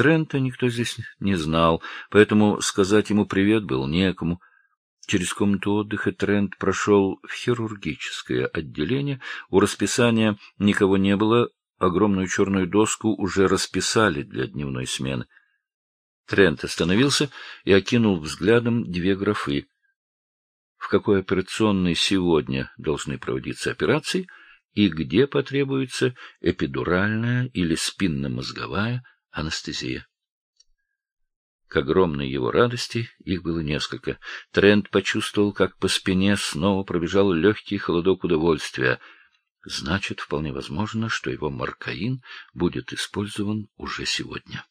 Трента никто здесь не знал, поэтому сказать ему привет было некому. Через комнату отдыха Трент прошел в хирургическое отделение. У расписания никого не было, огромную черную доску уже расписали для дневной смены. Трент остановился и окинул взглядом две графы. В какой операционной сегодня должны проводиться операции и где потребуется эпидуральная или спинномозговая анестезия. К огромной его радости их было несколько. Трент почувствовал, как по спине снова пробежал легкий холодок удовольствия. Значит, вполне возможно, что его маркаин будет использован уже сегодня.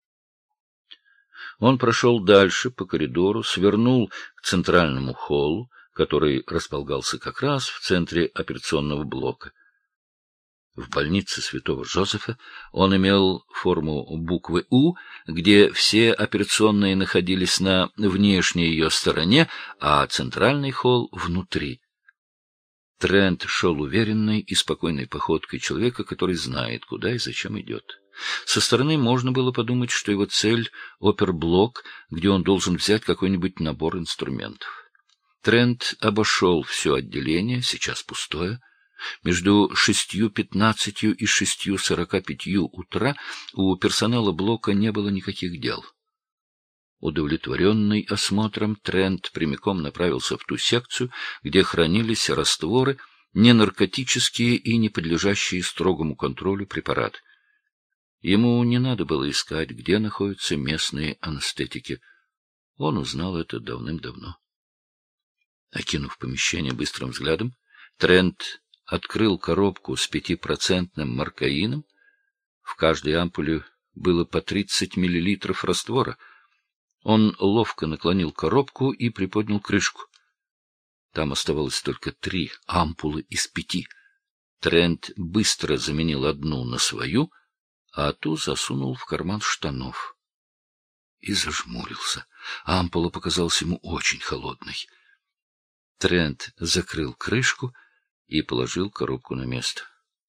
Он прошел дальше по коридору, свернул к центральному холлу, который располагался как раз в центре операционного блока. В больнице Святого Жозефа он имел форму буквы «У», где все операционные находились на внешней ее стороне, а центральный холл — внутри. Трент шел уверенной и спокойной походкой человека, который знает, куда и зачем идет. Со стороны можно было подумать, что его цель — оперблок, где он должен взять какой-нибудь набор инструментов. Трент обошел все отделение, сейчас пустое. Между 6:15 и 6:45 утра у персонала блока не было никаких дел. Удовлетворенный осмотром, Трент прямиком направился в ту секцию, где хранились растворы, ненаркотические и не подлежащие строгому контролю препараты. Ему не надо было искать, где находятся местные анестетики. Он узнал это давным-давно. Окинув помещение быстрым взглядом, Трент открыл коробку с 5% маркаином. В каждой ампуле было по 30 мл раствора. Он ловко наклонил коробку и приподнял крышку. Там оставалось только 3 ампулы из 5. Трент быстро заменил одну на свою, а ту засунул в карман штанов. И зажмурился. Ампула показалась ему очень холодной. Трент закрыл крышку и положил коробку на место.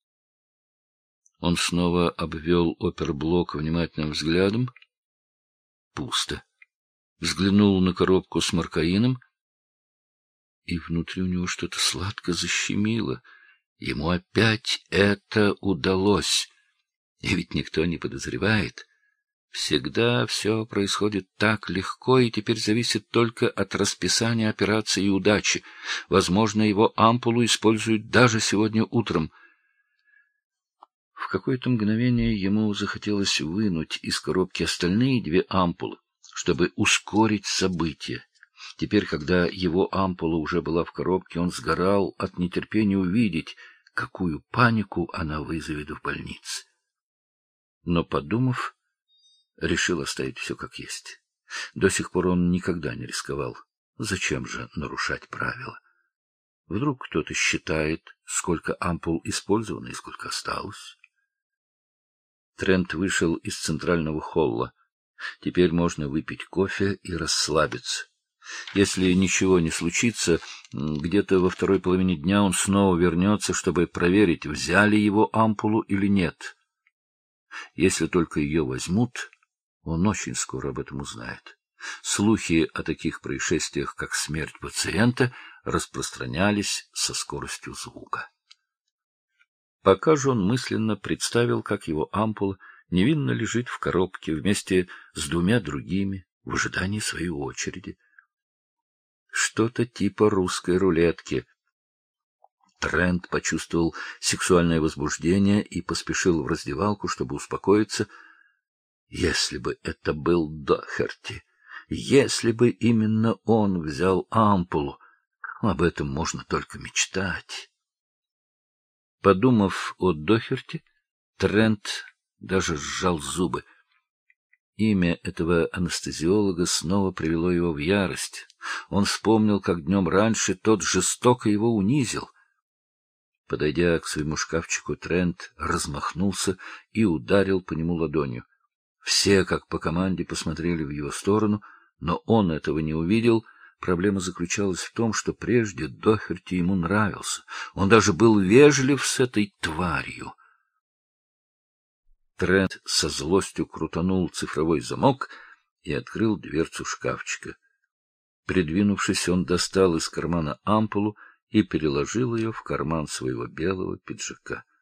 Он снова обвел оперблок внимательным взглядом. Пусто. Взглянул на коробку с маркаином, и внутри у него что-то сладко защемило. Ему опять это удалось. И ведь никто не подозревает. Всегда все происходит так легко, и теперь зависит только от расписания операции и удачи. Возможно, его ампулу используют даже сегодня утром. В какое-то мгновение ему захотелось вынуть из коробки остальные 2 ампулы, чтобы ускорить события. Теперь, когда его ампула уже была в коробке, он сгорал от нетерпения увидеть, какую панику она вызовет в больнице. Но, подумав, решил оставить все как есть. До сих пор он никогда не рисковал. Зачем же нарушать правила? Вдруг кто-то считает, сколько ампул использовано и сколько осталось. Трент вышел из центрального холла. Теперь можно выпить кофе и расслабиться. Если ничего не случится, где-то во второй половине дня он снова вернется, чтобы проверить, взяли его ампулу или нет. Если только ее возьмут, он очень скоро об этом узнает. Слухи о таких происшествиях, как смерть пациента, распространялись со скоростью звука. Пока же он мысленно представил, как его ампула невинно лежит в коробке вместе с 2 другими в ожидании своей очереди. Что-то типа русской рулетки. Трент почувствовал сексуальное возбуждение и поспешил в раздевалку, чтобы успокоиться. Если бы это был Дохерти, если бы именно он взял ампулу, об этом можно только мечтать. Подумав о Дохерти, Трент даже сжал зубы. Имя этого анестезиолога снова привело его в ярость. Он вспомнил, как днем раньше тот жестоко его унизил. Подойдя к своему шкафчику, Трент размахнулся и ударил по нему ладонью. Все, как по команде, посмотрели в его сторону, но он этого не увидел. Проблема заключалась в том, что прежде Дохерти ему нравился. Он даже был вежлив с этой тварью. Трент со злостью крутанул цифровой замок и открыл дверцу шкафчика. Придвинувшись, он достал из кармана ампулу и переложил ее в карман своего белого пиджака.